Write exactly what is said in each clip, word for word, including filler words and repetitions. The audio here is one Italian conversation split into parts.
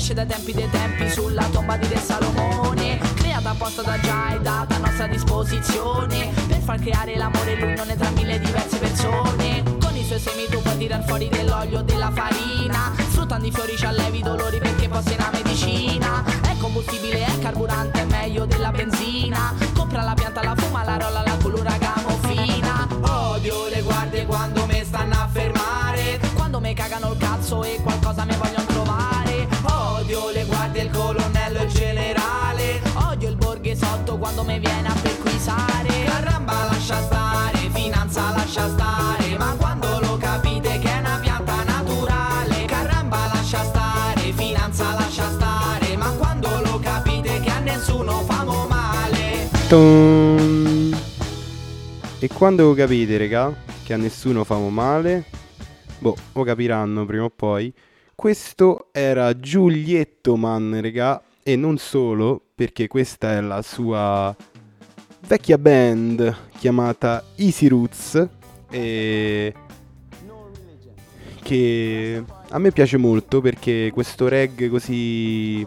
Nasce dai tempi dei tempi sulla tomba di Re Salomone, creata apposta da Già e data a nostra disposizione per far creare l'amore e l'unione tra mille diverse persone. Con i suoi semi tu puoi tirar fuori dell'olio, della farina, sfruttando i fiori ci allevi i dolori perché poi sei una medicina. È combustibile, è carburante, è meglio della benzina. Compra la pianta, la fuma, la rolla, la colora gamofina. Odio le guardie quando me stanno a fermare, quando me cagano il cazzo e qualcosa me vogliono trovare. Odio le guardie, il colonnello e il generale. Odio il borghesotto quando me viene a perquisare. Caramba lascia stare, finanza lascia stare, ma quando lo capite che è una pianta naturale. Caramba lascia stare, finanza lascia stare, ma quando lo capite che a nessuno famo male. Tum. E quando lo capite, regà, che a nessuno famo male, boh, lo capiranno prima o poi. Questo era Giulietto Man, regà, e non solo, perché questa è la sua vecchia band chiamata Easy Roots, e che a me piace molto perché questo reggae così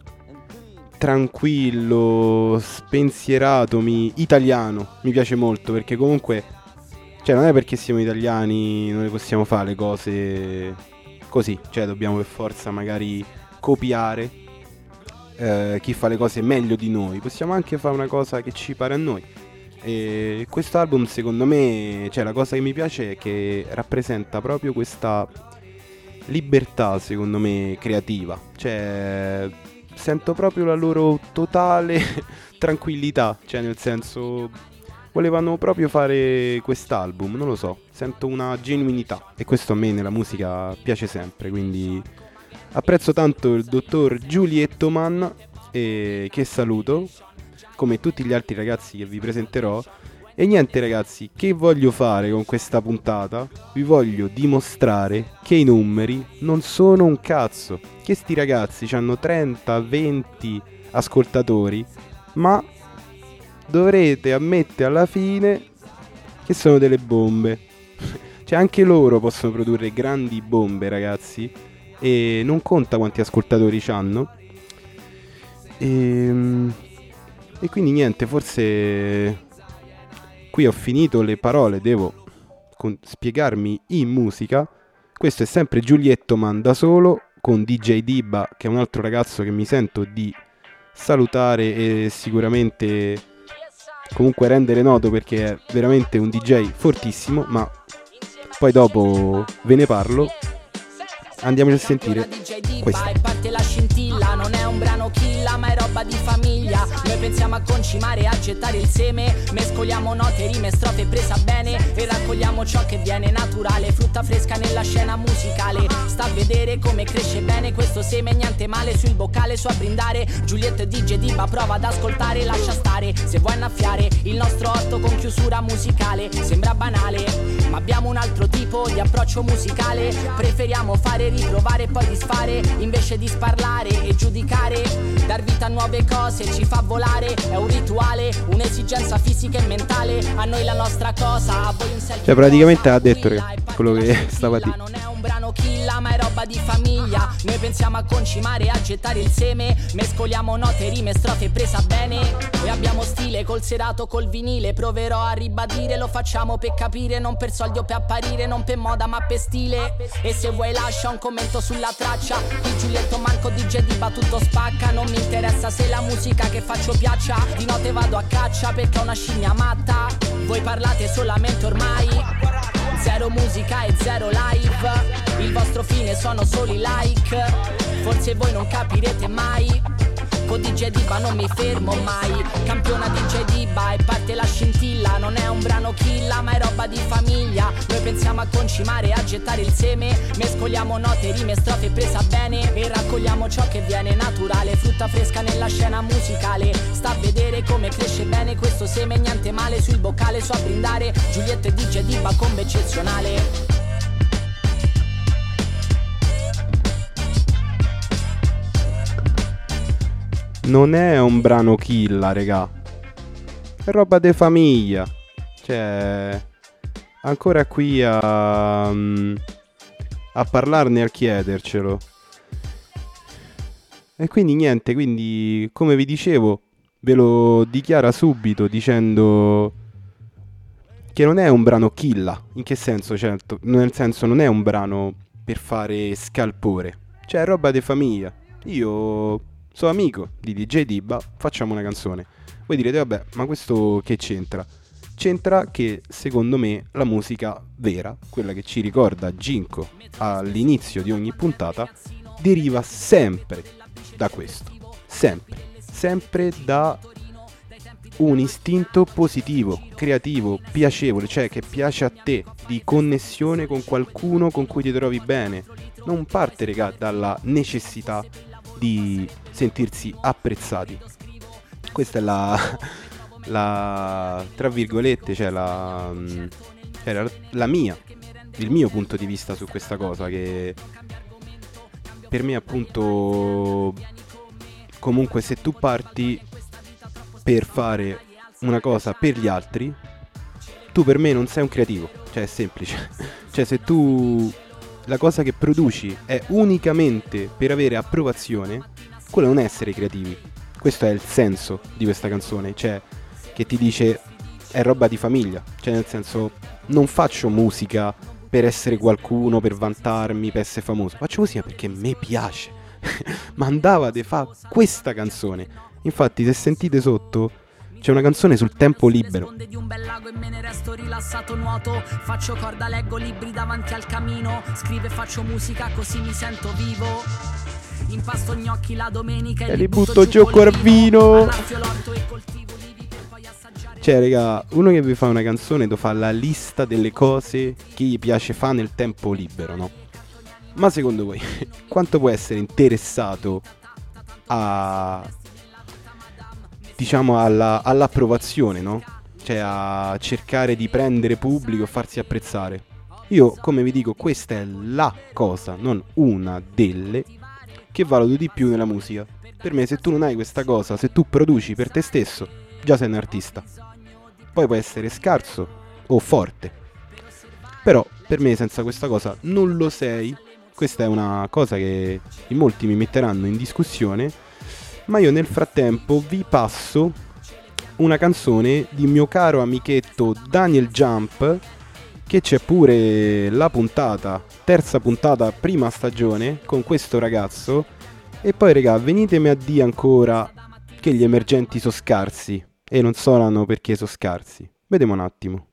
tranquillo, spensierato, mi, italiano, mi piace molto, perché comunque, cioè, non è perché siamo italiani non le possiamo fare le cose così, cioè dobbiamo per forza magari copiare eh, chi fa le cose meglio di noi. Possiamo anche fare una cosa che ci pare a noi. E questo album, secondo me, cioè, la cosa che mi piace è che rappresenta proprio questa libertà, secondo me, creativa. Cioè, sento proprio la loro totale tranquillità, cioè, nel senso, volevano proprio fare quest'album, non lo so, sento una genuinità, e questo a me nella musica piace sempre, quindi apprezzo tanto il dottor Giulietto Man, e che saluto, come tutti gli altri ragazzi che vi presenterò. E niente ragazzi, che voglio fare con questa puntata? Vi voglio dimostrare che i numeri non sono un cazzo, che sti ragazzi hanno trenta venti ascoltatori, ma dovrete ammettere alla fine che sono delle bombe. Cioè, anche loro possono produrre grandi bombe, ragazzi, e non conta quanti ascoltatori hanno. E, e quindi niente, forse qui ho finito le parole, devo con- spiegarmi in musica. Questo è sempre Giulietto Man da solo, con D J Diba, che è un altro ragazzo che mi sento di salutare e sicuramente comunque rendere noto, perché è veramente un D J fortissimo, ma poi dopo ve ne parlo. Andiamoci a sentire questo. Parte la scintilla, non è un brano killa ma è roba di famiglia. Noi pensiamo a concimare, a gettare il seme, mescoliamo note, rime, strofe presa bene e raccogliamo ciò che viene naturale, frutta fresca nella scena musicale. Sta a vedere come cresce bene questo seme, niente male sul boccale, su a brindare. Giulietto e D J Diba prova ad ascoltare, lascia stare se vuoi annaffiare il nostro otto con chiusura musicale. Sembra banale ma abbiamo un altro tipo di approccio musicale, preferiamo fare, riprovare e poi disfare invece di sparlare e giudicare. Dar vita a nuove cose ci fa volare, è un rituale, un'esigenza fisica e mentale. A noi la nostra cosa, a voi un selfie. Cioè, praticamente ha detto che quello che stava di. Non è un brano killa ma è roba di famiglia. Noi pensiamo a concimare, a gettare il seme, mescoliamo note, rime, strofe presa bene e abbiamo stile col serato, col vinile. Proverò a ribadire, lo facciamo per capire, non per soldi o per apparire, non per moda ma per stile. E se vuoi lascia un commento sulla traccia, qui Giulietto Manco D J Diba tutto spacca. Non mi interessa se la musica che faccio piaccia, di notte vado a caccia perché ho una scimmia matta. Voi parlate solamente ormai, zero musica e zero live, il vostro fine sono solo i like, forse voi non capirete mai. Con D J Diba non mi fermo mai, campiona D J Diba e parte la scintilla. Non è un brano killa ma è roba di famiglia. Noi pensiamo a concimare, a gettare il seme, mescoliamo note, rime, strofe presa bene e raccogliamo ciò che viene naturale, frutta fresca nella scena musicale. Sta a vedere come cresce bene questo seme, niente male sul boccale, so a brindare. Giulietto e D J Diba combo eccezionale. Non è un brano killa, regà, è roba de famiglia. Cioè, ancora qui a, a parlarne, a chiedercelo. E quindi niente, quindi come vi dicevo, ve lo dichiara subito dicendo che non è un brano killa. In che senso? Certo, nel senso non è un brano per fare scalpore, cioè è roba di famiglia. Io sono amico di D J Dibba, facciamo una canzone. Voi direte vabbè, ma questo che c'entra? C'entra che secondo me la musica vera, quella che ci ricorda Ginko all'inizio di ogni puntata, deriva sempre da questo, sempre, sempre da un istinto positivo, creativo, piacevole, cioè che piace a te, di connessione con qualcuno con cui ti trovi bene. Non parte, regà, dalla necessità di sentirsi apprezzati. Questa è la, la tra virgolette, cioè la, cioè la, la mia, il mio punto di vista su questa cosa, che per me appunto, comunque se tu parti per fare una cosa per gli altri, tu per me non sei un creativo, cioè è semplice. Cioè se tu la cosa che produci è unicamente per avere approvazione, quello non è essere creativi. Questo è il senso di questa canzone, cioè che ti dice è roba di famiglia, cioè nel senso non faccio musica per essere qualcuno, per vantarmi, per essere famoso, faccio musica perché me piace. Ma andava di fa questa canzone. Infatti se sentite sotto c'è una canzone sul tempo libero. Di un bel lago e me ne resto rilassato, nuoto, faccio corda, leggo libri davanti al camino, scrivo e faccio musica così mi sento vivo. Impasto gnocchi la domenica e, e li butto giù col vino. Cioè raga, uno che vi fa una canzone do fa la lista delle cose che gli piace fare nel tempo libero, no? Ma secondo voi quanto può essere interessato a, diciamo, alla, all'approvazione, no? Cioè a cercare di prendere pubblico, farsi apprezzare? Io, come vi dico, questa è la cosa, non una delle, che valuto di più nella musica. Per me se tu non hai questa cosa, se tu produci per te stesso, già sei un artista. Poi puoi essere scarso o forte, però per me senza questa cosa non lo sei. Questa è una cosa che in molti mi metteranno in discussione, ma io nel frattempo vi passo una canzone di mio caro amichetto Daniel Jump, che c'è pure la puntata, terza puntata, prima stagione, con questo ragazzo. E poi regà, venitemi a dire ancora che gli emergenti sono scarsi, e non solano perché sono scarsi. Vediamo un attimo.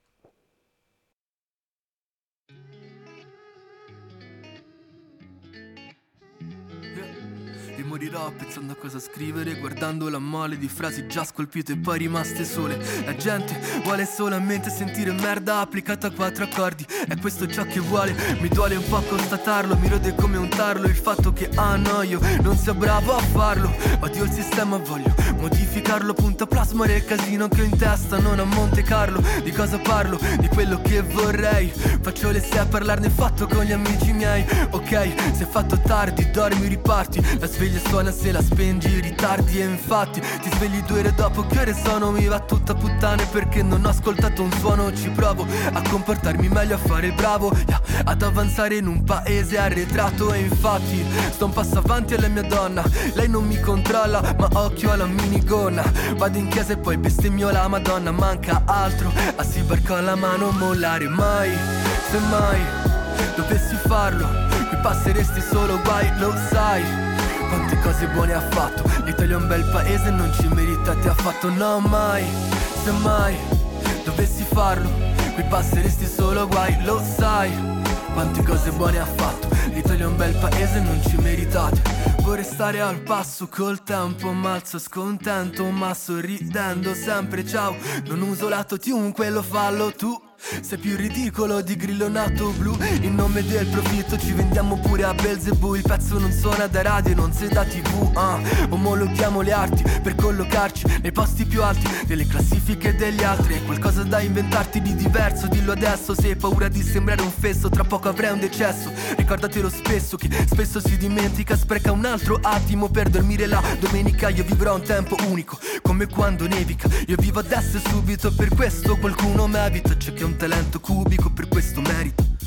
Morirò pensando a cosa scrivere, guardando la mole di frasi già scolpite e poi rimaste sole. La gente vuole solamente sentire merda applicata a quattro accordi, è questo ciò che vuole. Mi duole un po' constatarlo, mi rode come un tarlo il fatto che ah no, io non sia bravo a farlo. Odio il sistema, voglio modificarlo, punto a plasmare il casino che ho in testa, non a Monte Carlo. Di cosa parlo? Di quello che vorrei. Faccio le sei a parlarne fatto con gli amici miei. Ok, se è fatto tardi, dormi, riparti. La sveglia suona se la spengi, ritardi e infatti ti svegli due ore dopo. Che ore sono? Mi va tutta puttane perché non ho ascoltato un suono. Ci provo a comportarmi meglio, a fare il bravo, yeah, ad avanzare in un paese arretrato. E infatti sto un passo avanti alla mia donna, lei non mi controlla ma occhio alla minigonna. Vado in chiesa e poi bestemmio la Madonna, manca altro a si bar con la mano mollare. Mai, se mai dovessi farlo, qui passeresti solo guai, lo sai. Quante cose buone ha fatto, l'Italia è un bel paese, non ci meritate affatto, no mai. Se mai dovessi farlo, qui passeresti solo guai, lo sai. Quante cose buone ha fatto, l'Italia è un bel paese, non ci meritate. Vorrei stare al passo col tempo, ma alzo scontento, ma sorridendo sempre ciao. Non uso l'autotune, lo fallo tu. Sei più ridicolo di Grillo nato blu. In nome del profitto ci vendiamo pure a Belzebù. Il pezzo non suona da radio, non sei da tv, uh. Omologhiamo le arti per collocarci nei posti più alti delle classifiche degli altri. È qualcosa da inventarti di diverso, dillo adesso. Se hai paura di sembrare un fesso, tra poco avrai un decesso. Ricordatelo spesso che spesso si dimentica, spreca un altro attimo per dormire la domenica. Io vivrò un tempo unico, come quando nevica. Io vivo adesso e subito, per questo qualcuno mi evita. C'è che un talento cubico, per questo merito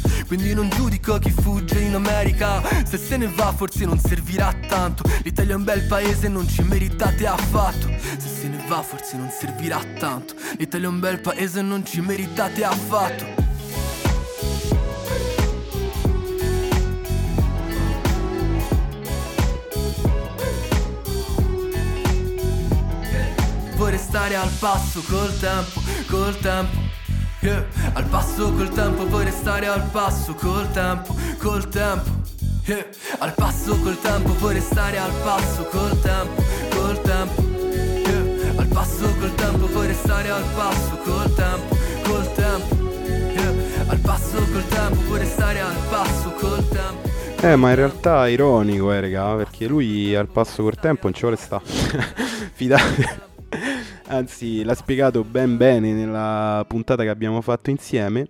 quindi non giudico chi fugge in America. Se se ne va forse non servirà tanto, l'Italia è un bel paese, non ci meritate affatto. Se se ne va forse non servirà tanto, l'Italia è un bel paese, non ci meritate affatto. Vorrei stare al passo col tempo, col tempo, yeah. Al passo col tempo, vorrei stare al passo col tempo, col tempo, yeah. Al passo col tempo, vorrei stare al passo col tempo, col tempo, yeah. Al passo col tempo, vorrei stare al passo col tempo, col tempo, yeah. Al passo col tempo, vorrei stare al passo col tempo. Eh, ma in realtà è ironico, eh, raga, perché lui al passo col tempo non ci vuole sta. Fidate. Anzi, l'ha spiegato ben bene nella puntata che abbiamo fatto insieme.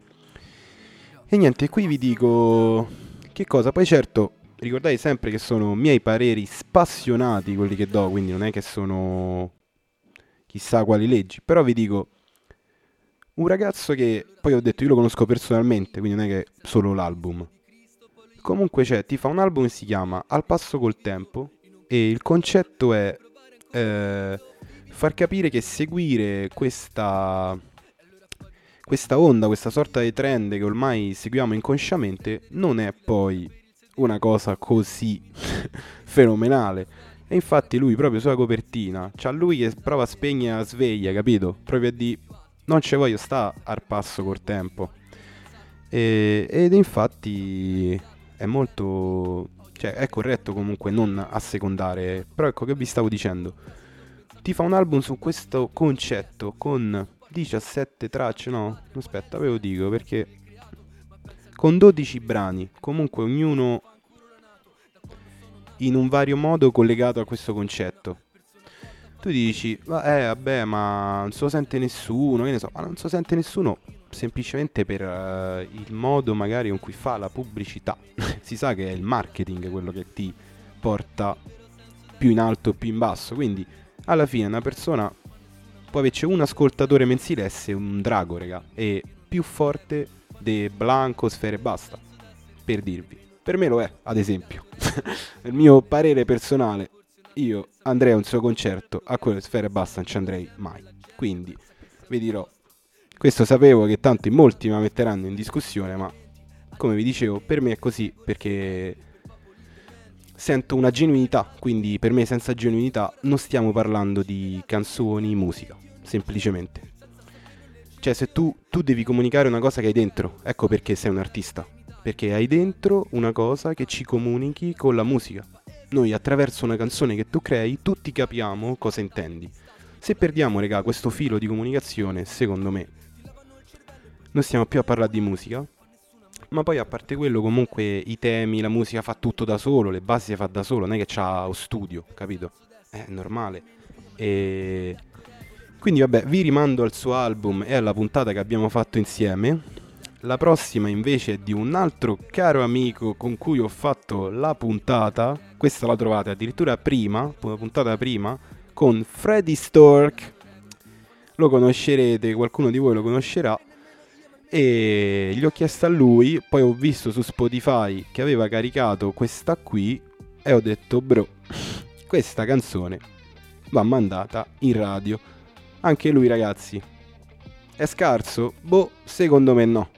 E niente, qui vi dico che cosa. Poi certo, ricordate sempre che sono miei pareri spassionati quelli che do, quindi non è che sono chissà quali leggi. Però vi dico, un ragazzo che, poi ho detto, io lo conosco personalmente, quindi non è che solo l'album. Comunque c'è, ti fa un album che si chiama Al passo col tempo, e il concetto è eh, far capire che seguire questa, questa onda, questa sorta di trend che ormai seguiamo inconsciamente, non è poi una cosa così fenomenale. E infatti lui proprio sulla copertina c'ha lui che prova a spegnere la sveglia, capito? Proprio a dire non ci voglio sta al passo col tempo. E, ed infatti è molto, cioè è corretto comunque non assecondare. Però ecco che vi stavo dicendo, ti fa un album su questo concetto con diciassette tracce, no? Aspetta, ve lo dico, perché con dodici brani, comunque ognuno in un vario modo collegato a questo concetto. Tu dici, eh vabbè, ma non se lo sente nessuno, che ne so, ma non se lo sente nessuno semplicemente per uh, il modo magari con cui fa la pubblicità. Si sa che è il marketing quello che ti porta più in alto o più in basso, quindi alla fine una persona può averci un ascoltatore mensile, essere un drago, raga, e più forte de Blanco, Sfera e Basta, per dirvi. Per me lo è, ad esempio. Il mio parere personale, io andrei a un suo concerto, a quello di Sfera e Basta non ci andrei mai. Quindi vi dirò, questo sapevo che tanto in molti mi metteranno in discussione, ma come vi dicevo, per me è così, perché sento una genuinità, quindi per me senza genuinità non stiamo parlando di canzoni, musica, semplicemente. Cioè se tu, tu devi comunicare una cosa che hai dentro, ecco perché sei un artista, perché hai dentro una cosa che ci comunichi con la musica. Noi attraverso una canzone che tu crei, tutti capiamo cosa intendi. Se perdiamo, raga, questo filo di comunicazione, secondo me, non stiamo più a parlare di musica. Ma poi a parte quello comunque i temi, la musica fa tutto da solo, le basi si fa da solo, non è che c'ha lo studio, capito? È normale. E quindi vabbè, vi rimando al suo album e alla puntata che abbiamo fatto insieme. La prossima invece è di un altro caro amico con cui ho fatto la puntata. Questa la trovate addirittura prima, una puntata prima, con Freddy Stork. Lo conoscerete, qualcuno di voi lo conoscerà. E gli ho chiesto a lui, poi ho visto su Spotify che aveva caricato questa qui e ho detto bro, questa canzone va mandata in radio. Anche lui, ragazzi, è scarso? Boh, secondo me no.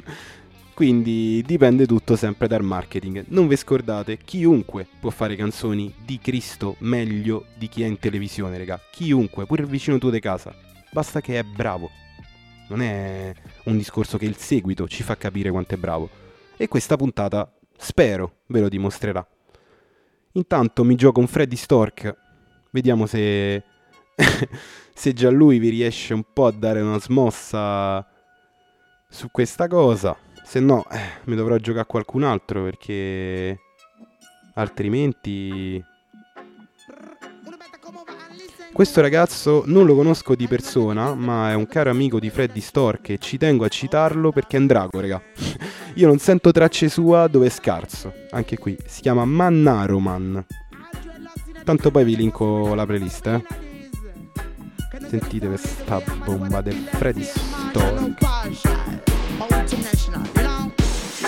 Quindi dipende tutto sempre dal marketing. Non vi scordate, chiunque può fare canzoni di Cristo meglio di chi è in televisione, raga. Chiunque, pure il vicino tuo di casa, basta che è bravo. Non è un discorso che il seguito ci fa capire quanto è bravo. E questa puntata, spero, ve lo dimostrerà. Intanto mi gioco un Freddy Stork. Vediamo se... se già lui vi riesce un po' a dare una smossa su questa cosa. Se no, eh, mi dovrò giocare a qualcun altro, perché altrimenti... Questo ragazzo non lo conosco di persona, ma è un caro amico di Freddy Stork e ci tengo a citarlo perché è un drago, raga. Io non sento tracce sua dove è scarso. Anche qui, si chiama Mannaroman. Tanto poi vi linko la playlist, eh. Sentite questa bomba del Freddy Stork.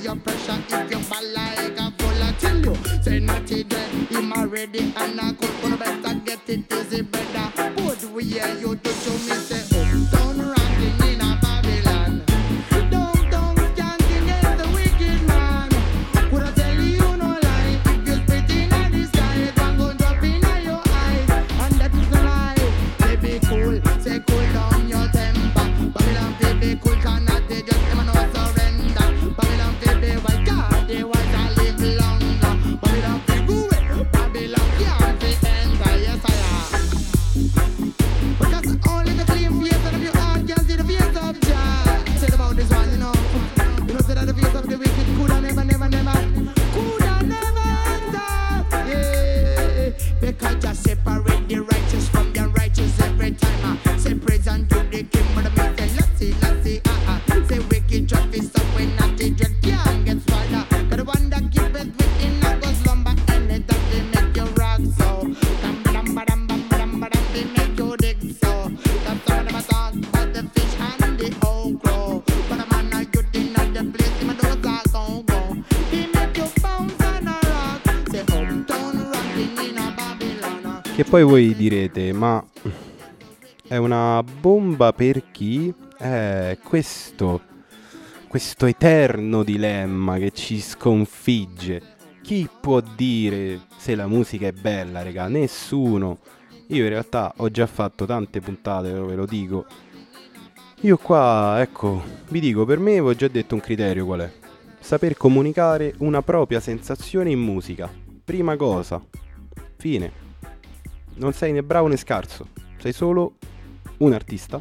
your pressure if you fall like a fool. I tell you, say not it dead. Him already and I could put better get it easy better. But we hear you to show me say uptown ranking in a Babylon. Downtown skanking is the wicked man. Could I tell you no lie? If you spit in the sky, it one gon' drop in your eyes. And that is no lie. Say be cool, say cool down your temper. Babylon baby cool cannot they just them no surrender. Babylon baby why God they want to live longer. Babylon baby go away. Babylon can't be enter. Yes I am. Because only the clean face of your heart can see the face of Jah. Said about this one, you know. You know, say that the face of the wicked coulda never, never, never, coulda never enter. Yeah, because Jah separate the righteous from the unrighteous every time. Uh. Say praise and do the king, but the me say let's see, let's see, ah uh, uh. Say wicked drop is up when not the dread can't get swallowed. Cause the one that keep it within that goes lumber and it does they make you rock so. Dum dum ba dum bum ba dum ba dum they make you dig so. That's some of them a talk about the fish and the okra. But a man a youth in the place, him a do a talk on go. He make you bounce and a rock. Say uptown rocking in a Babylon. Che poi voi direte, ma è una bomba per chi? È questo, questo eterno dilemma che ci sconfigge. Chi può dire se la musica è bella, raga? Nessuno. Io in realtà ho già fatto tante puntate, ve lo dico. Io qua, ecco, vi dico, per me vi ho già detto un criterio qual è. Saper comunicare una propria sensazione in musica. Prima cosa. Fine. Non sei né bravo né scarso. Sei solo un artista.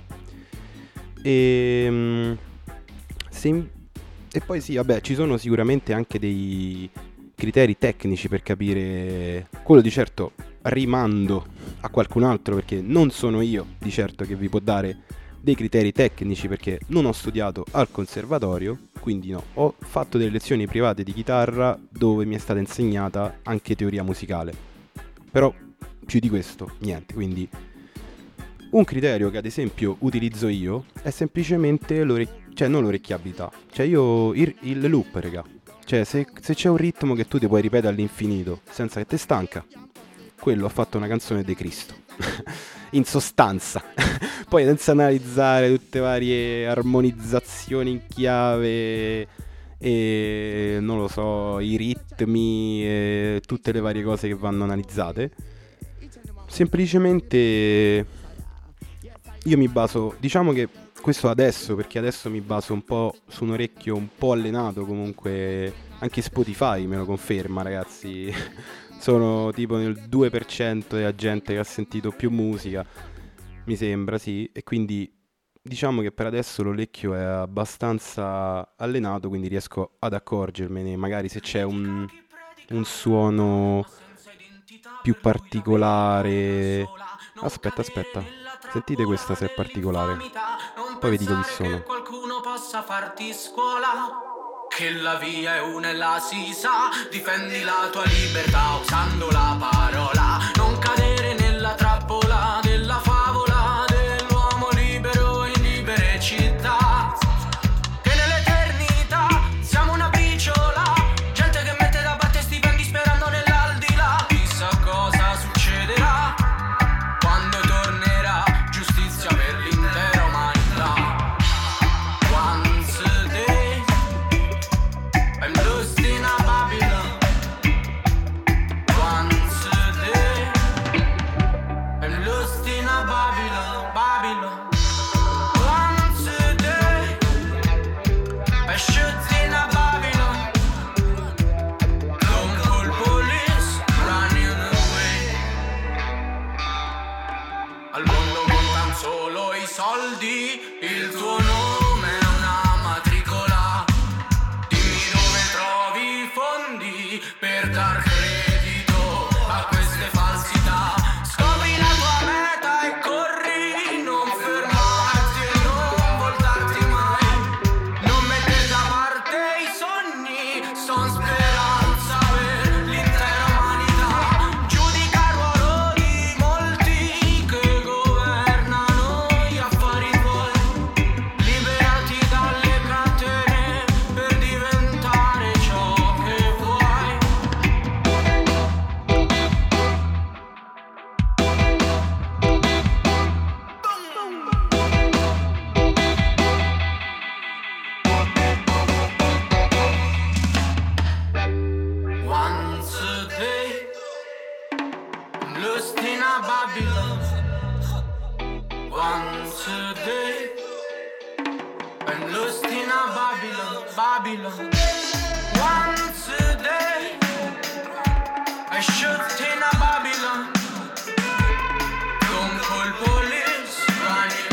E, se, e poi sì, vabbè, ci sono sicuramente anche dei criteri tecnici per capire. Quello di certo rimando a qualcun altro, perché non sono io di certo che vi può dare dei criteri tecnici, perché non ho studiato al conservatorio, quindi no, ho fatto delle lezioni private di chitarra dove mi è stata insegnata anche teoria musicale, però più di questo niente. Quindi un criterio che ad esempio utilizzo io è semplicemente l'orecchiabilità, cioè non l'orecchiabilità, cioè io il, il loop, raga. Cioè se, se c'è un ritmo che tu ti puoi ripetere all'infinito senza che te stanca, quello ha fatto una canzone di Cristo. In sostanza. Poi senza analizzare tutte varie armonizzazioni in chiave e non lo so, i ritmi e tutte le varie cose che vanno analizzate, semplicemente io mi baso, diciamo che questo adesso, perché adesso mi baso un po' su un orecchio un po' allenato, comunque anche Spotify me lo conferma, ragazzi. Sono tipo nel due per cento della gente che ha sentito più musica, mi sembra, sì, e quindi diciamo che per adesso l'orecchio è abbastanza allenato, quindi riesco ad accorgermene, magari se c'è un, un suono più particolare. Aspetta, aspetta, sentite questa se è particolare, poi vi dico chi sono. Qualcuno possa farti scuola, che la via è una e la si sa, difendi la tua libertà usando la parola, non cadere nella trappola della favola dell'uomo libero in libere città, che nell'eternità siamo una briciola, gente che mette da parte stipendi sperando nell'aldilà, chissà cosa succederà quando tornerà giustizia per l'intera umanità. Once a day I'm lost in a Babylon. Once a day Babylon. Once a day I shoot in a Babylon. Don't call police, running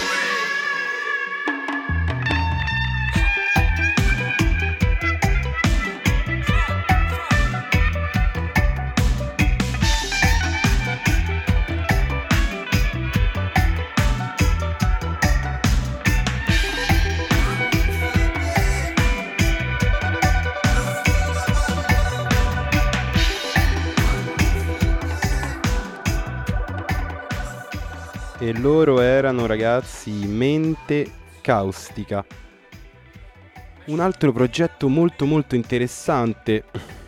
E loro erano, ragazzi, Mente Caustica. Un altro progetto molto molto interessante.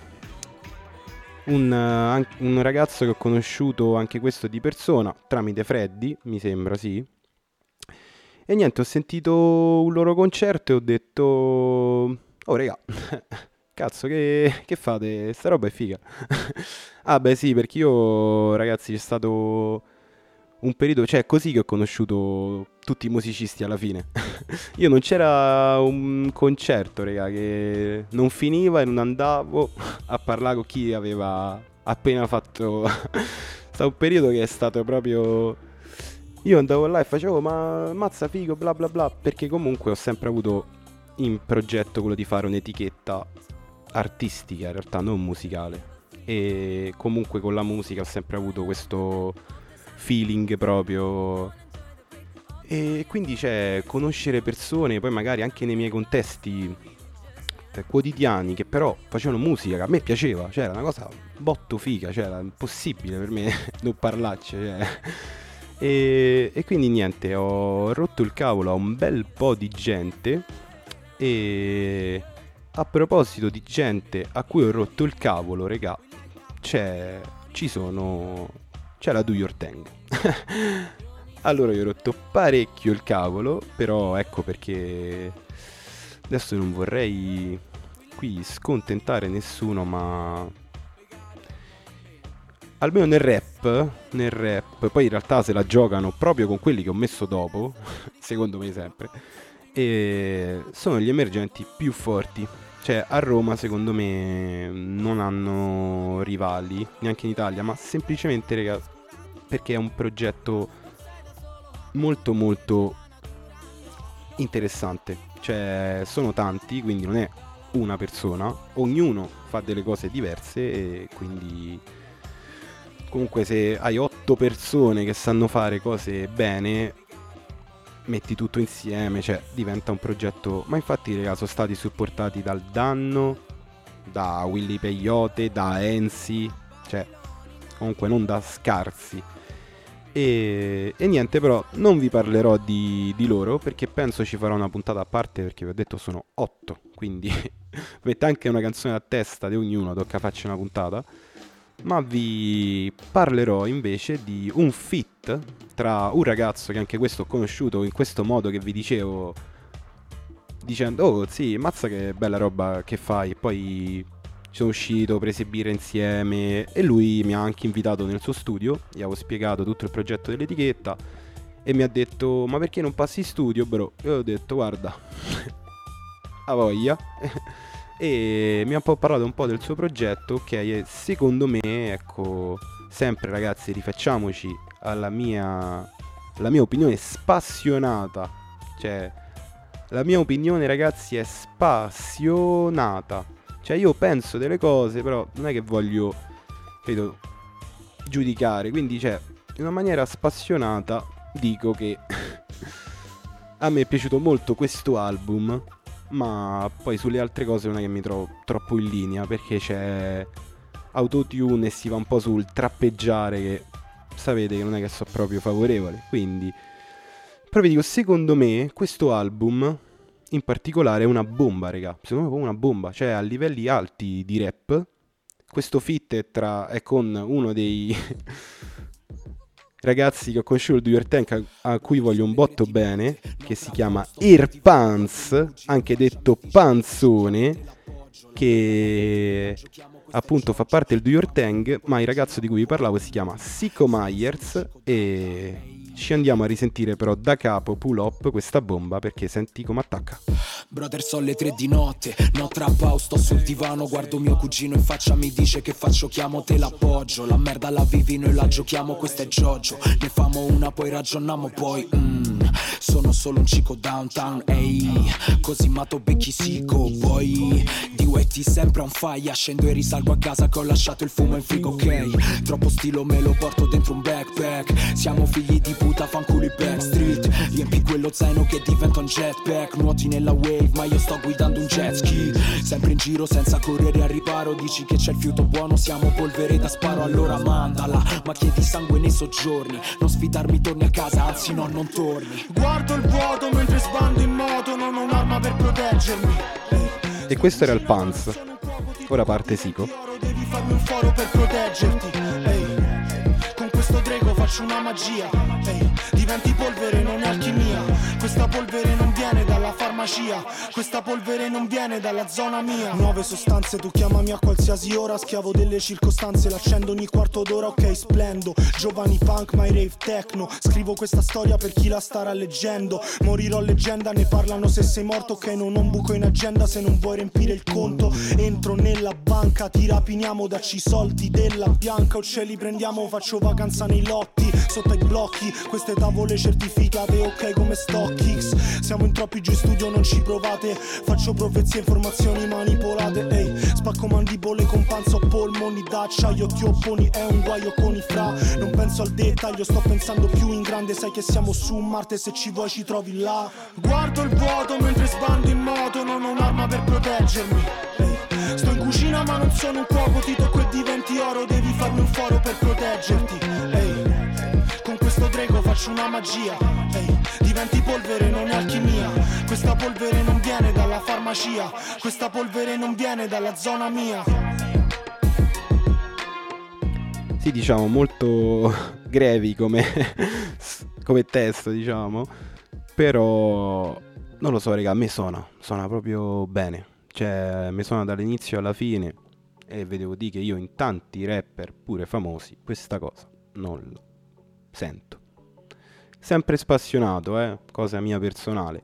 Un, uh, an- un ragazzo che ho conosciuto anche questo di persona, tramite Freddy, mi sembra, sì. E niente, ho sentito un loro concerto e ho detto: oh raga, cazzo, che, che fate? Sta roba è figa. Ah beh sì, perché io, ragazzi, c'è stato un periodo, cioè è così che ho conosciuto tutti i musicisti alla fine. Io non c'era un concerto, raga, che non finiva e non andavo a parlare con chi aveva appena fatto. Sta un periodo che è stato proprio... Io andavo là e facevo, ma mazza figo, bla bla bla, perché comunque ho sempre avuto in progetto quello di fare un'etichetta artistica, in realtà non musicale. E comunque con la musica ho sempre avuto questo feeling proprio, e quindi c'è conoscere persone, poi magari anche nei miei contesti eh, quotidiani, che però facevano musica che a me piaceva, cioè era una cosa botto figa, cioè era impossibile per me non parlarci, cioè. e, e quindi niente, ho rotto il cavolo a un bel po' di gente. E a proposito di gente a cui ho rotto il cavolo, regà, c'è ci sono c'è la Do Your Thing. Allora io ho rotto parecchio il cavolo, però ecco perché adesso non vorrei qui scontentare nessuno, ma almeno nel rap, nel rap, poi in realtà se la giocano proprio con quelli che ho messo dopo, secondo me sempre, e sono gli emergenti più forti. Cioè a Roma secondo me non hanno rivali, neanche in Italia, ma semplicemente, raga, perché è un progetto molto molto interessante. Cioè sono tanti, quindi non è una persona, ognuno fa delle cose diverse e quindi comunque se hai otto persone che sanno fare cose bene, metti tutto insieme, cioè diventa un progetto. Ma infatti, raga, sono stati supportati dal Danno, da Willy Peyote, da Enzi, cioè comunque non da scarsi. E, e niente, però non vi parlerò di, di loro, perché penso ci farò una puntata a parte, perché vi ho detto sono otto, quindi mette anche una canzone a testa di ognuno, tocca farci una puntata. Ma vi parlerò invece di un feat tra un ragazzo che anche questo ho conosciuto in questo modo che vi dicevo, dicendo: oh sì, mazza che bella roba che fai. Poi ci sono uscito, presi birra insieme, e lui mi ha anche invitato nel suo studio, gli avevo spiegato tutto il progetto dell'etichetta e mi ha detto: ma perché non passi in studio, bro? E io ho detto: guarda, a voglia. E mi ha un po' parlato un po' del suo progetto, ok, e secondo me, ecco, sempre ragazzi, rifacciamoci alla mia, la mia opinione spassionata, cioè la mia opinione, ragazzi, è spassionata, cioè io penso delle cose, però non è che voglio, vedo, giudicare, quindi cioè in una maniera spassionata dico che a me è piaciuto molto questo album, ma poi sulle altre cose non è che mi trovo troppo in linea, perché c'è autotune e si va un po' sul trappeggiare, che sapete che non è che sono proprio favorevole. Quindi però vi dico, secondo me questo album in particolare è una bomba, raga, secondo me è una bomba, cioè a livelli alti di rap. Questo feat è, tra, è con uno dei ragazzi che ho conosciuto il Do Your Tank, a, a cui voglio un botto bene, che si chiama Irpans, anche detto Panzone, che appunto fa parte del Do Your Tank, ma il ragazzo di cui vi parlavo si chiama Sicko Myers, e ci andiamo a risentire però da capo Pull Up questa bomba, perché senti come attacca. Brother, sono le tre di notte, no trap house, sto sul divano, guardo mio cugino in faccia, mi dice che faccio, chiamo, te l'appoggio. La merda la vivi, noi la giochiamo, questo è Giorgio. Ne famo una, poi ragioniamo, poi mm, sono solo un cico downtown, ehi, così matto becchi sico. Poi D Y T sempre on fire, scendo e risalgo a casa che ho lasciato il fumo in frigo, ok. Troppo stilo me lo porto dentro un backpack, siamo figli di puta, fanculo i backstreet. Riempi quello zaino che diventa un jetpack, nuoti nella wave ma io sto guidando un jet ski. Sempre in giro senza correre al riparo, dici che c'è il fiuto buono, siamo polvere da sparo, allora mandala. Ma chiedi sangue nei soggiorni, non sfidarmi, torni a casa, anzi no, non torni. Guardo il vuoto mentre sbando in moto, non ho un'arma per proteggermi. E questo era il Panz, ora parte Sico. Devi farmi un foro per proteggerti, ehi. Con questo greco faccio una magia, ehi. Diventi polvere, non è alchimia. Questa polvere non viene dalla farmacia, questa polvere non viene dalla zona mia. Nuove sostanze, tu chiamami a qualsiasi ora, schiavo delle circostanze, l'accendo ogni quarto d'ora, ok splendo. Giovani punk, my rave techno, scrivo questa storia per chi la starà leggendo. Morirò leggenda, ne parlano se sei morto, ok non ho un buco in agenda se non vuoi riempire il conto. Entro nella banca, ti rapiniamo, dacci i soldi della bianca o ce li prendiamo, faccio vacanza nei lotti, sotto ai blocchi, queste tavole certificate, ok come StockX. Siamo in troppi giù in studio, non ci provate, faccio profezie, informazioni manipolate, ehi. Spacco mandibole con panzo a polmoni d'acciaio, ti opponi, è un guaio con i fra. Non penso al dettaglio, sto pensando più in grande, sai che siamo su Marte, se ci vuoi ci trovi là. Guardo il vuoto mentre sbando in moto, non ho un'arma per proteggermi, ehi. Sto in cucina ma non sono un cuoco, ti tocco e diventi oro, devi farmi un foro per proteggerti, ehi. Con questo greco faccio una magia, ehi. Diventi polvere, non è alchimia. Questa polvere non viene dalla farmacia, questa polvere non viene dalla zona mia. Sì, diciamo molto grevi come, come testo, diciamo. Però non lo so, raga, a me suona, suona proprio bene. Cioè, mi suona dall'inizio alla fine. E vedevo di che io in tanti rapper, pure famosi, questa cosa non lo sento. Sempre spassionato, eh, cosa mia personale.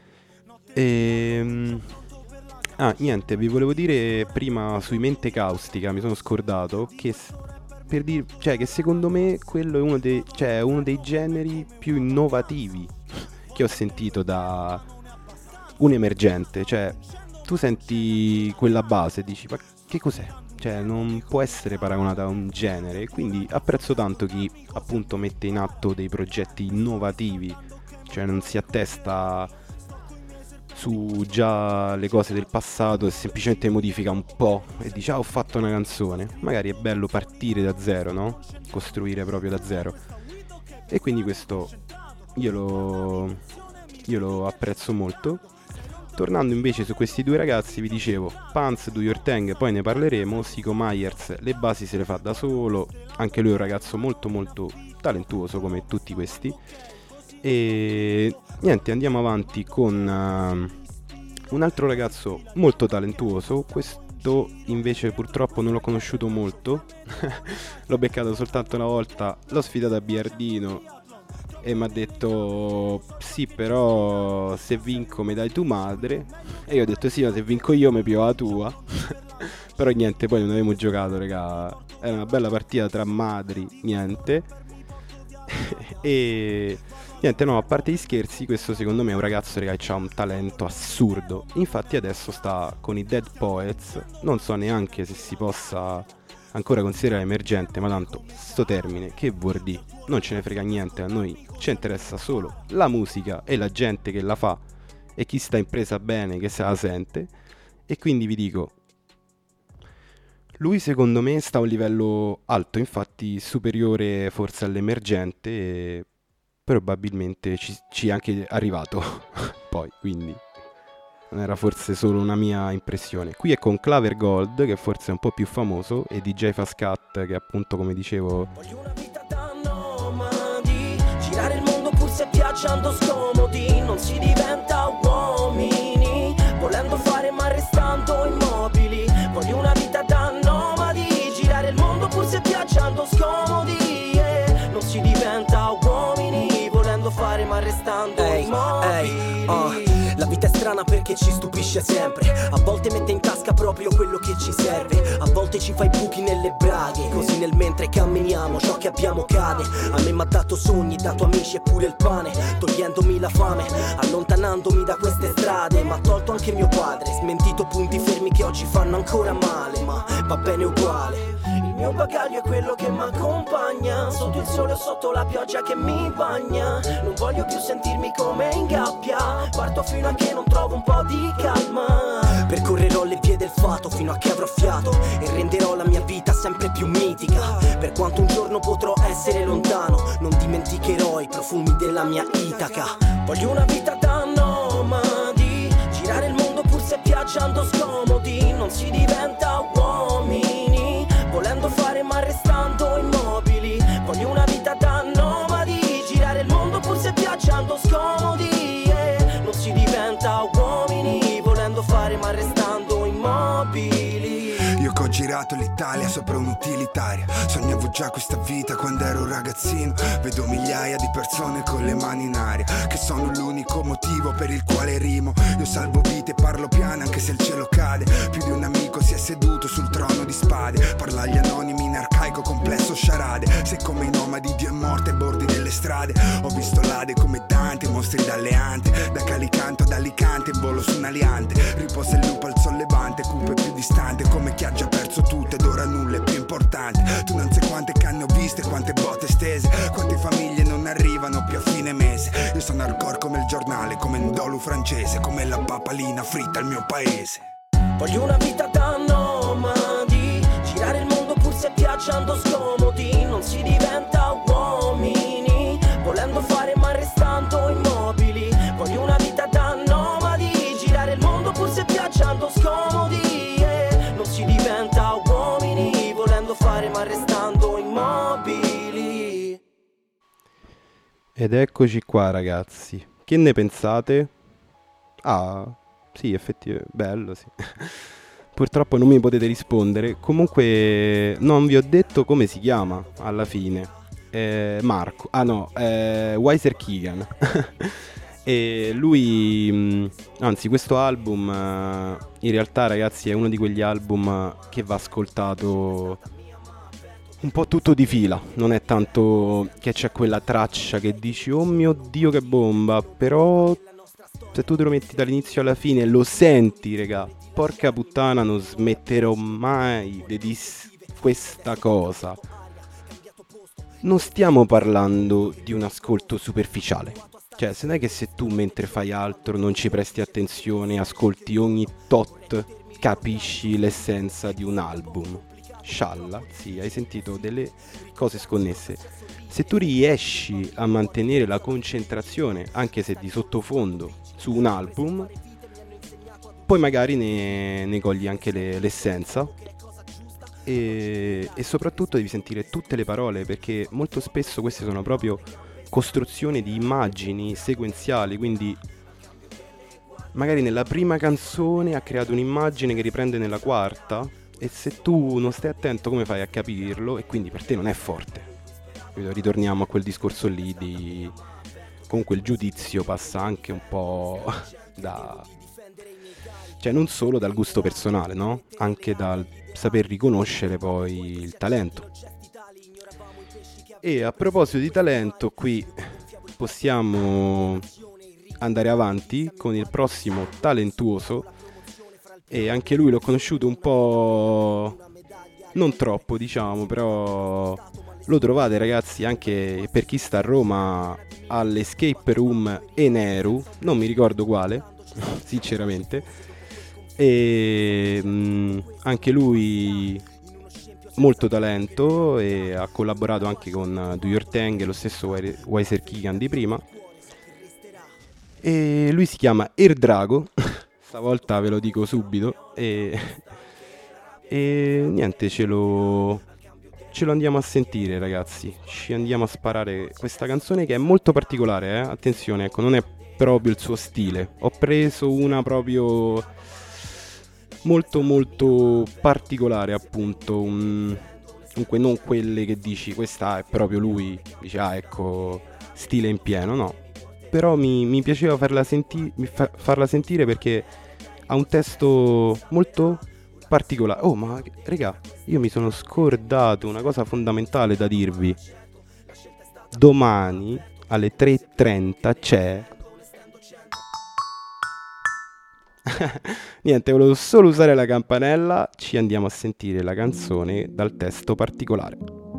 E... Ah, niente, vi volevo dire prima sui Mente Caustica, mi sono scordato, che per dire, cioè che secondo me quello è uno dei, cioè, uno dei generi più innovativi che ho sentito da un emergente. Cioè, tu senti quella base e dici, ma che cos'è? Cioè, non può essere paragonata a un genere. Quindi apprezzo tanto chi appunto mette in atto dei progetti innovativi, cioè non si attesta su già le cose del passato e semplicemente modifica un po' e dice ah, ho fatto una canzone. Magari è bello partire da zero, no? Costruire proprio da zero. E quindi questo io lo, io lo apprezzo molto. Tornando invece su questi due ragazzi, vi dicevo, Panz, Do Your Thing, poi ne parleremo. Sico Myers le basi se le fa da solo, anche lui è un ragazzo molto molto talentuoso come tutti questi. E niente, andiamo avanti con uh, un altro ragazzo molto talentuoso. Questo invece purtroppo non l'ho conosciuto molto, l'ho beccato soltanto una volta, l'ho sfidato a biliardino e mi ha detto sì, però se vinco mi dai tu madre. E io ho detto sì, ma se vinco io mi pio la tua. Però niente, poi non avevamo giocato, raga. Era una bella partita tra madri, niente. E niente, no, a parte gli scherzi, questo secondo me è un ragazzo, raga, che ha un talento assurdo. Infatti adesso sta con i Dead Poets. Non so neanche se si possa ancora considerare emergente, ma tanto sto termine che vuol dire? Non ce ne frega niente, a noi ci interessa solo la musica e la gente che la fa e chi sta in presa bene, che se la sente. E quindi vi dico, lui secondo me sta a un livello alto, infatti superiore forse all'emergente, e probabilmente ci, ci è anche arrivato poi, quindi non era forse solo una mia impressione. Qui è con Claver Gold, che forse è un po' più famoso, e D J Fascat, che appunto, come dicevo, voglio una vita da nomadi, girare il mondo pur se viaggiando scomodi. Non si diventa uomini volendo fare ma restando immobili. Voglio una vita da nomadi, girare il mondo pur se viaggiando scomodi, yeah. Non si diventa uomini strana perché ci stupisce sempre. A volte mette in tasca proprio quello che ci serve, a volte ci fa i buchi nelle braghe. Così nel mentre camminiamo ciò che abbiamo cade. A me m'ha dato sogni, dato amici e pure il pane, togliendomi la fame, allontanandomi da queste strade. M'ha tolto anche mio padre, smentito punti fermi che oggi fanno ancora male, ma va bene uguale. Il mio bagaglio è quello che m'accompagna, sotto il sole o sotto la pioggia che mi bagna. Non voglio più sentirmi come in gabbia, parto fino a che non trovo un po' di calma. Percorrerò le vie del fato fino a che avrò fiato e renderò la mia vita sempre più mitica. Per quanto un giorno potrò essere lontano, non dimenticherò i profumi della mia Itaca. Voglio una vita da nomadi, girare il mondo pur se viaggiando scomodi. Non si diventa uomini volendo fare ma restando immobili. Voglio una vita da nomadi, girare il mondo pur se viaggiando scomodi. Yeah. Non si diventa uomini volendo fare ma restando immobili. Io che ho girato l'Italia sopra un utilitario, sognavo già questa vita quando ero ragazzino. Vedo migliaia di persone con le mani in aria, che sono l'unico motivo per il quale rimo. Io salvo vite e parlo piano anche se il cielo cade. Più di un amico si è seduto sul trono di spade, parla agli anonimi in arcaico complesso sciarade. Se come i nomadi Dio è morto ai bordi delle strade. Ho visto lade come Dante, mostri dalle ante, da Calicanto ad Alicante in volo su un aliante. Riposa il lupo al sollevante, cupo e più distante, come chi ha già perso tutto ed ora nulla è più importante. Tu non sai quante canne ho viste, quante botte stese, quante famiglie non arrivano più a fine mese. Io sono hardcore come il giornale, come Ndolu francese, come la papalina fritta al mio paese. Voglio una vita da nomadi, girare il mondo pur se viaggiando scomodi. Non si diventa uomini volendo fare ma restando immobili. Voglio una vita da nomadi, girare il mondo pur se viaggiando scomodi. Yeah. Non si diventa uomini volendo fare ma restando immobili. Ed eccoci qua, ragazzi. Che ne pensate? Ah, sì, effettivamente, bello, sì. Purtroppo non mi potete rispondere. Comunque non vi ho detto come si chiama alla fine. Eh, Marco. Ah no, eh, Wiser Keegan. E lui, mh, anzi questo album uh, in realtà, ragazzi, è uno di quegli album che va ascoltato un po' tutto di fila. Non è tanto che c'è quella traccia che dici oh mio Dio che bomba, però se tu te lo metti dall'inizio alla fine lo senti, raga. Porca puttana, non smetterò mai di dire questa cosa. Non stiamo parlando di un ascolto superficiale. Cioè, se non è che se tu mentre fai altro non ci presti attenzione, ascolti ogni tot, capisci l'essenza di un album. Scialla, sì, hai sentito delle cose sconnesse. Se tu riesci a mantenere la concentrazione, anche se di sottofondo, su un album, poi magari ne, ne cogli anche le, l'essenza. E, e soprattutto devi sentire tutte le parole, perché molto spesso queste sono proprio costruzioni di immagini sequenziali, quindi magari nella prima canzone ha creato un'immagine che riprende nella quarta e se tu non stai attento come fai a capirlo, e quindi per te non è forte. Ritorniamo a quel discorso lì di comunque il giudizio passa anche un po' da, cioè non solo dal gusto personale, no? Anche dal saper riconoscere poi il talento. E a proposito di talento, qui possiamo andare avanti con il prossimo talentuoso, e anche lui l'ho conosciuto un po', non troppo diciamo, però lo trovate, ragazzi, anche per chi sta a Roma all'Escape Room Eneru, non mi ricordo quale sinceramente, e mh, anche lui molto talento e ha collaborato anche con Do Your Thing e lo stesso Wiser Keegan di prima. E lui si chiama Erdrago, stavolta ve lo dico subito, e, e niente, ce lo, ce lo andiamo a sentire, ragazzi. Ci andiamo a sparare questa canzone che è molto particolare, eh? Attenzione, ecco, non è proprio il suo stile. Ho preso una proprio molto molto particolare, appunto, un, comunque non quelle che dici questa è proprio lui, dici ah ecco stile in pieno, no, però mi, mi piaceva farla, senti- fa- farla sentire perché ha un testo molto particolare. Oh, ma raga, io mi sono scordato una cosa fondamentale da dirvi. Domani alle tre e trenta c'è niente, volevo solo usare la campanella. Ci andiamo a sentire la canzone dal testo particolare.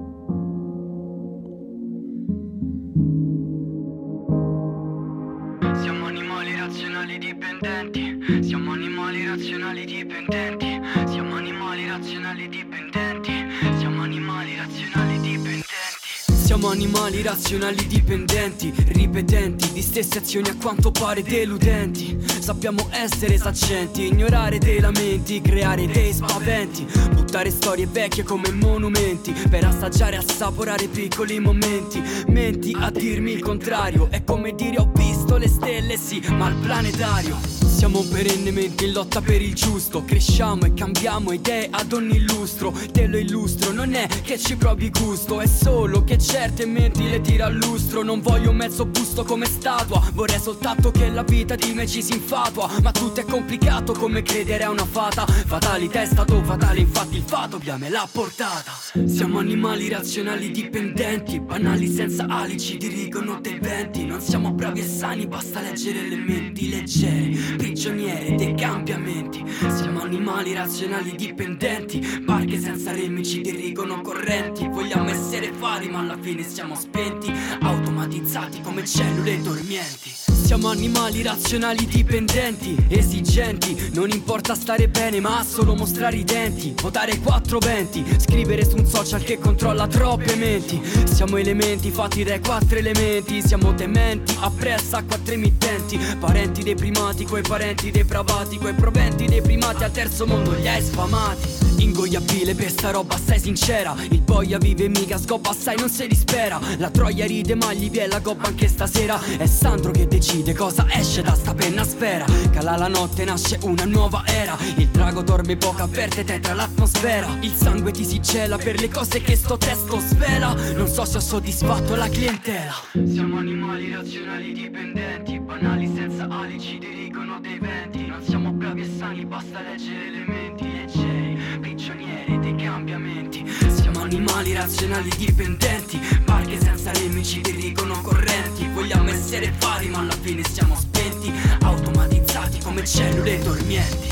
Siamo animali razionali dipendenti. Siamo animali razionali dipendenti. Siamo animali razionali dipendenti. Siamo animali razionali dipendenti. Siamo animali razionali dipendenti, ripetenti di stesse azioni a quanto pare deludenti. Sappiamo essere saccenti, ignorare dei lamenti, creare dei spaventi, buttare storie vecchie come monumenti per assaggiare e assaporare piccoli momenti. Menti a dirmi il contrario, è come dire ho visto le stelle, sì, ma al planetario. Siamo perennemente in lotta per il giusto, cresciamo e cambiamo idee ad ogni lustro. Te lo illustro, non è che ci provi gusto, è solo che certe menti le tira al lustro. Non voglio mezzo busto come statua, vorrei soltanto che la vita di me ci si infatua. Ma tutto è complicato come credere a una fata. Fatalità è stato fatale, infatti il fato via me l'ha portata. Siamo animali razionali dipendenti, banali senza ali ci dirigono dei venti. Non siamo bravi e sani, basta leggere le menti leggere, prigioniere dei cambiamenti. Siamo animali razionali dipendenti, barche senza remi ci dirigono correnti. Vogliamo essere fari ma alla fine siamo spenti, automatizzati come cellule dormienti. Siamo animali razionali dipendenti, esigenti, non importa stare bene ma solo mostrare i denti. Votare quattro venti, scrivere su un social che controlla troppe menti. Siamo elementi fatti dai quattro elementi. Siamo dementi, appressa a quattro emittenti. Parenti dei primati, quei parenti depravati, quei proventi dei primati al terzo mondo li hai sfamati. Ingoiabile per sta roba, stai sincera. Il boia vive mica scopa, assai non si dispera. La troia ride ma gli viene la gobba anche stasera. È Sandro che decide cosa esce da sta penna sfera. Cala la notte, nasce una nuova era. Il drago dorme poco, avverte tetra l'atmosfera. Il sangue ti si gela per le cose che sto testo svela. Non so se ho soddisfatto la clientela. Siamo animali razionali dipendenti, banali senza ali ci dirigono dei venti. Non siamo bravi e sani, basta leggere le menti leggeri, prigionieri dei cambiamenti. Siamo animali razionali dipendenti, barche senza remi ci dirigono correnti. Vogliamo essere fari ma alla fine siamo spenti, automatizzati come cellule dormienti.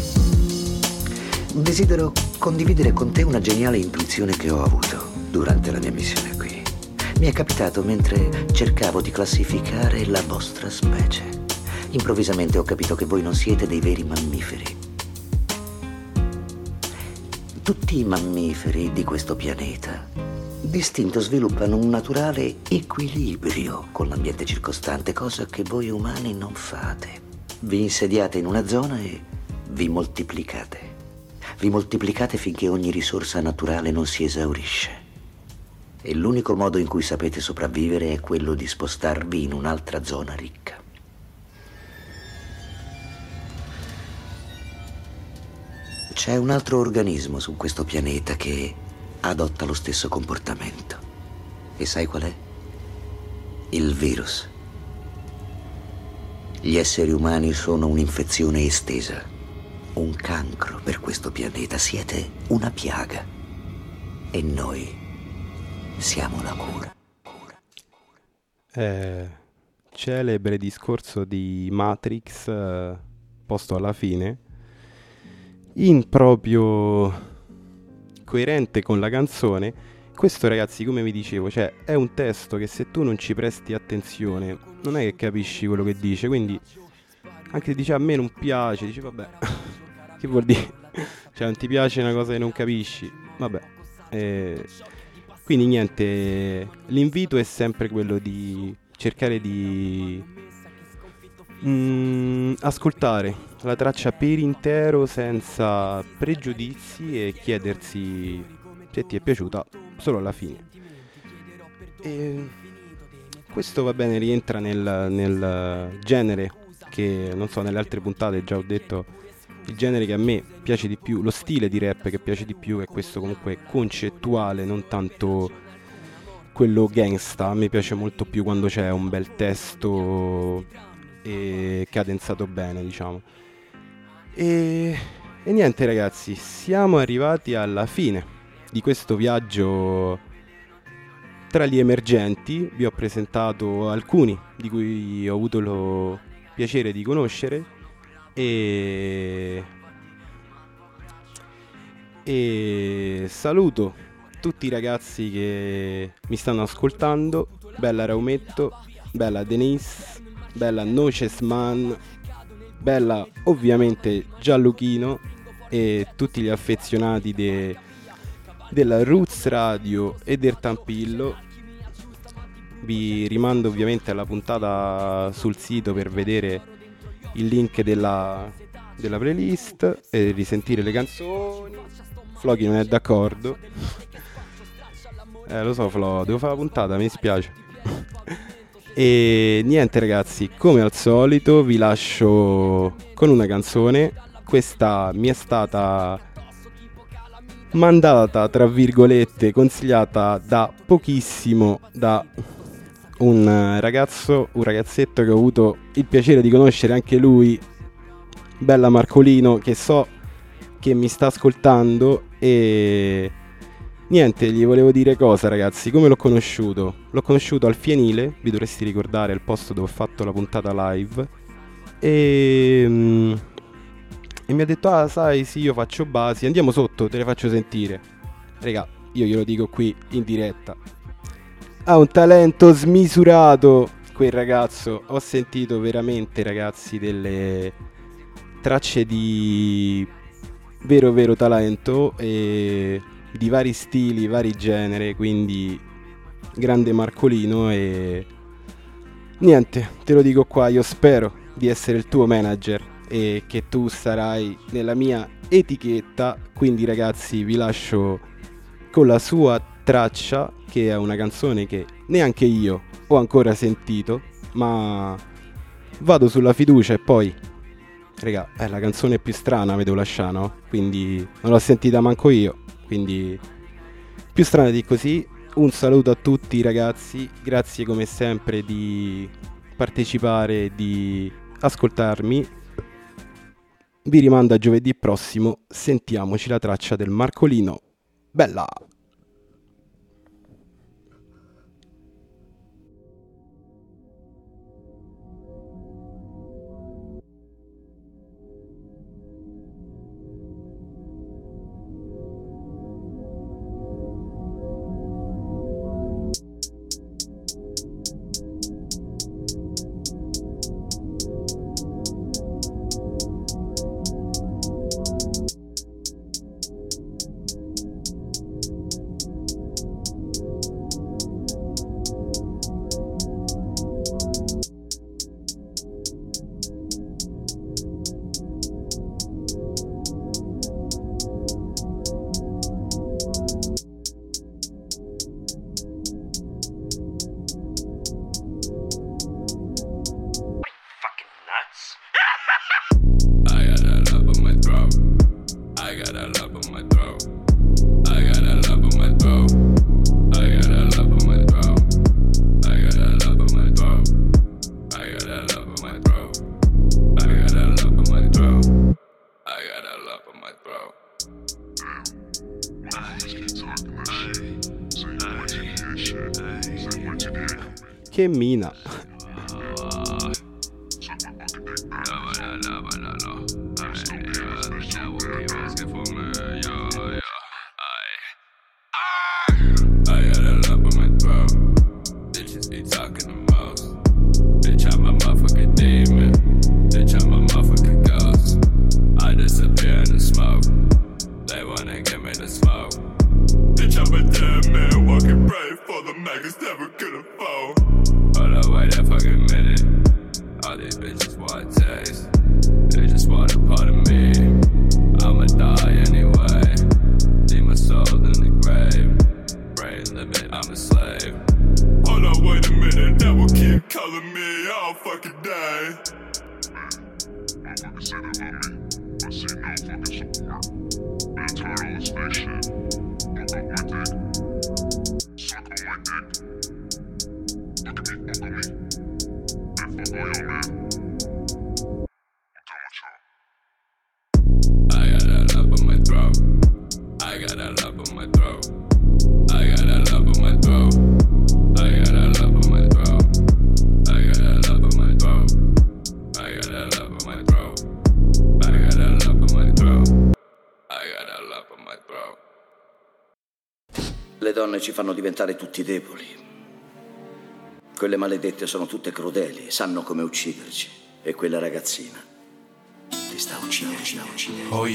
Desidero condividere con te una geniale intuizione che ho avuto durante la mia missione qui. Mi è capitato mentre cercavo di classificare la vostra specie. Improvvisamente ho capito che voi non siete dei veri mammiferi. Tutti i mammiferi di questo pianeta, d'istinto, sviluppano un naturale equilibrio con l'ambiente circostante, cosa che voi umani non fate. Vi insediate in una zona e vi moltiplicate. Vi moltiplicate finché ogni risorsa naturale non si esaurisce. E l'unico modo in cui sapete sopravvivere è quello di spostarvi in un'altra zona ricca. C'è un altro organismo su questo pianeta che adotta lo stesso comportamento. E sai qual è? Il virus. Gli esseri umani sono un'infezione estesa, un cancro per questo pianeta. Siete una piaga. E noi siamo la cura. Eh, celebre discorso di Matrix, eh, posto alla fine, in proprio coerente con la canzone. Questo, ragazzi, come vi dicevo, cioè è un testo che se tu non ci presti attenzione non è che capisci quello che dice. Quindi anche se dice a me non piace, dici vabbè, che vuol dire? Cioè non ti piace una cosa che non capisci, vabbè. Eh, quindi niente, l'invito è sempre quello di cercare di mm, ascoltare la traccia per intero senza pregiudizi e chiedersi se ti è piaciuta solo alla fine. E questo, va bene, rientra nel, nel genere che, non so, nelle altre puntate già ho detto, il genere che a me piace di più, lo stile di rap che piace di più è questo comunque concettuale, non tanto quello gangsta. A me piace molto più quando c'è un bel testo e cadenzato bene, diciamo. E, e niente ragazzi, siamo arrivati alla fine di questo viaggio tra gli emergenti. Vi ho presentato alcuni di cui ho avuto lo piacere di conoscere e, e saluto tutti i ragazzi che mi stanno ascoltando. Bella Raumetto, bella Denise, bella Nocesman, bella ovviamente Gianluchino e tutti gli affezionati de, della Roots Radio e del Tampillo. Vi rimando ovviamente alla puntata sul sito per vedere il link della, della playlist e risentire le canzoni. Floki non è d'accordo. Eh lo so Flo, devo fare la puntata, mi dispiace. E niente ragazzi, come al solito vi lascio con una canzone. Questa mi è stata mandata, tra virgolette, consigliata da pochissimo da un ragazzo, un ragazzetto che ho avuto il piacere di conoscere anche lui, bella Marcolino, che so che mi sta ascoltando. E niente, gli volevo dire cosa ragazzi, come l'ho conosciuto? L'ho conosciuto al Fienile, vi dovreste ricordare, il posto dove ho fatto la puntata live. E, e mi ha detto, ah sai, sì, io faccio basi, andiamo sotto, te le faccio sentire. Raga, io glielo dico qui in diretta. Ha un talento smisurato quel ragazzo. Ho sentito veramente ragazzi delle tracce di vero vero talento e di vari stili, vari generi, quindi grande Marcolino. E niente, te lo dico qua, io spero di essere il tuo manager e che tu sarai nella mia etichetta. Quindi ragazzi vi lascio con la sua traccia, che è una canzone che neanche io ho ancora sentito, ma vado sulla fiducia. E poi raga, è la canzone più strana, vedo lasciare, no? Quindi non l'ho sentita manco io, quindi più strana di così. Un saluto a tutti ragazzi, grazie come sempre di partecipare, di ascoltarmi. Vi rimando a giovedì prossimo, sentiamoci la traccia del Marcolino. Bella! Che mina. Suck on my dick. I got that love on my throat. I got that love on my throat. I got that love on my throat. I got that love on my throat. I got that love on my throat. I got that love on my throat. I got that love on my throat. I got that love on my throat. Le donne ci fanno diventare tutti deboli. Quelle maledette sono tutte crudeli, sanno come ucciderci. E quella ragazzina ti sta uccidendo. Oh